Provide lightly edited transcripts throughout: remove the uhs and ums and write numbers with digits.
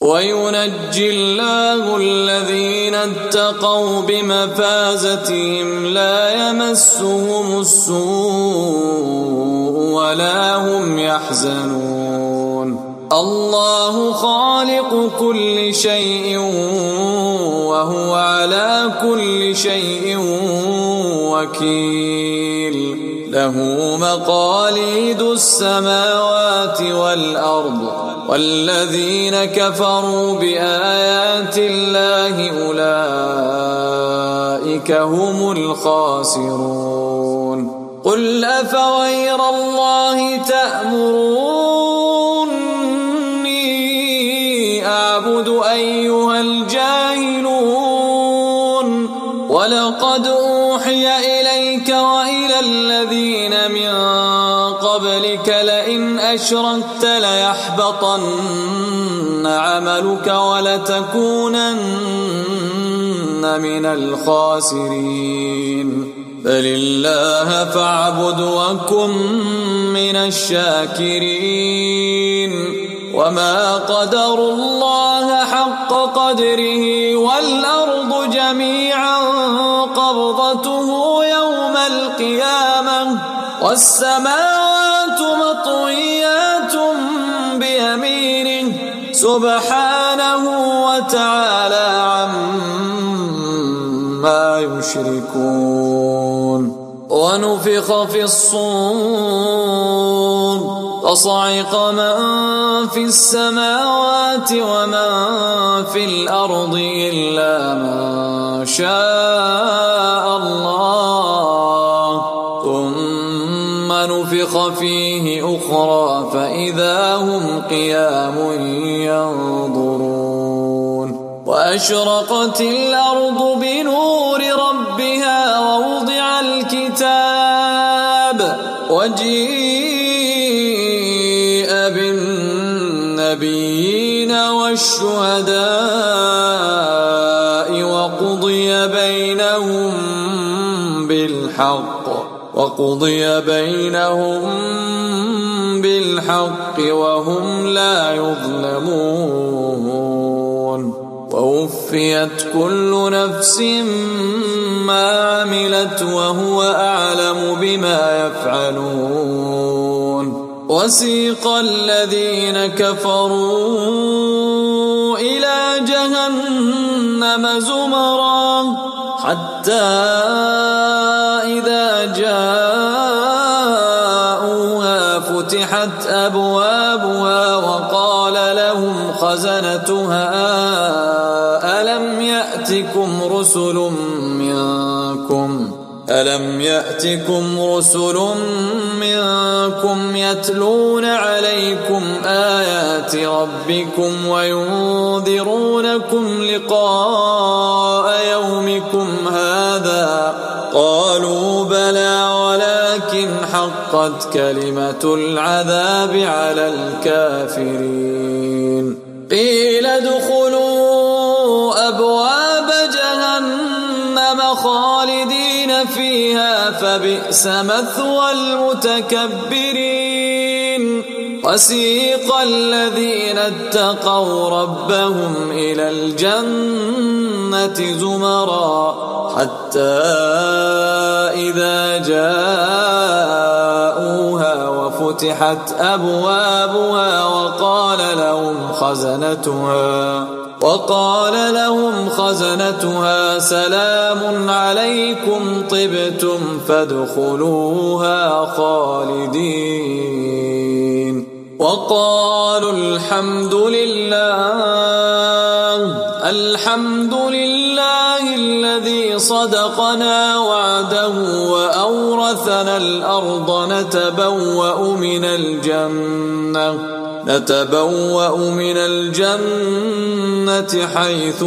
وينجي الله الذين اتقوا بمفازتهم لا يمسهم السوء ولا هم يحزنون الله خالق كل شيء وهو على كل شيء وكيل له مقاليد السماوات والأرض والذين كفروا بآيات الله أولئك هم الخاسرون قل أفغير الله تأمروني أعبد أيها الجاهلون ولقد أوحي إليك وإلى الذين من قبلك لئن أشركت ليحبطن عملك ولتكونن من الخاسرين بل الله فاعبد وكن من الشاكرين وما قدروا الله حق قدره والأرض جميعا قبضته يوم القيامة والسماوات مطويات بيمينه سبحانه وتعالى عما يشركون ونفخ في الصور فصعق من في السماوات ومن في الأرض إلا من شاء الله ثم نفخ فيه أخرى فإذا هم قيام ينظرون وأشرقت الأرض بنور ربها ووضع الكتاب وجيء بالنبيين والشهداء وقضي بينهم بالحق وهم لا يظلمون ووفيت كل نفس ما عملت وهو أعلم بما يفعلون وسيق الذين كفروا إلى جهنم زمرا حتى إذا جاءوها فتحت أبوابها وقال لهم خزنتها ألم يأتكم رسل منكم يتلون عليكم آيات ربكم وينذرونكم لقاء يومكم هذا قالوا بلى ولكن حقت كلمة العذاب على الكافرين قيل ادخلوا أبواب جهنم خالدين فيها فبئس مثوى المتكبرين وسيق الذين اتقوا ربهم إلى الجنة زمرا حتى إذا جاءوها وفتحت أبوابها وقال لهم خزنتها سلام عليكم طبتم فادخلوها خالدين وقالوا الحمد لله الذي صدقنا وعده وأورثنا الأرض نتبوأ من الجنة حيث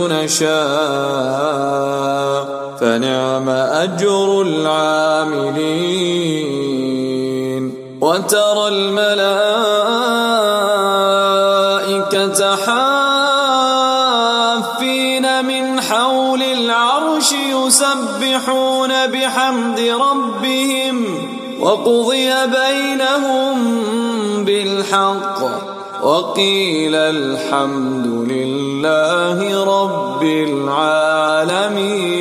نشاء فنعم أجر العاملين وترى الملائكة حافين من حول العرش يسبحون بحمد ربهم وقضي بينهم بالحق وقيل الحمد لله رب العالمين.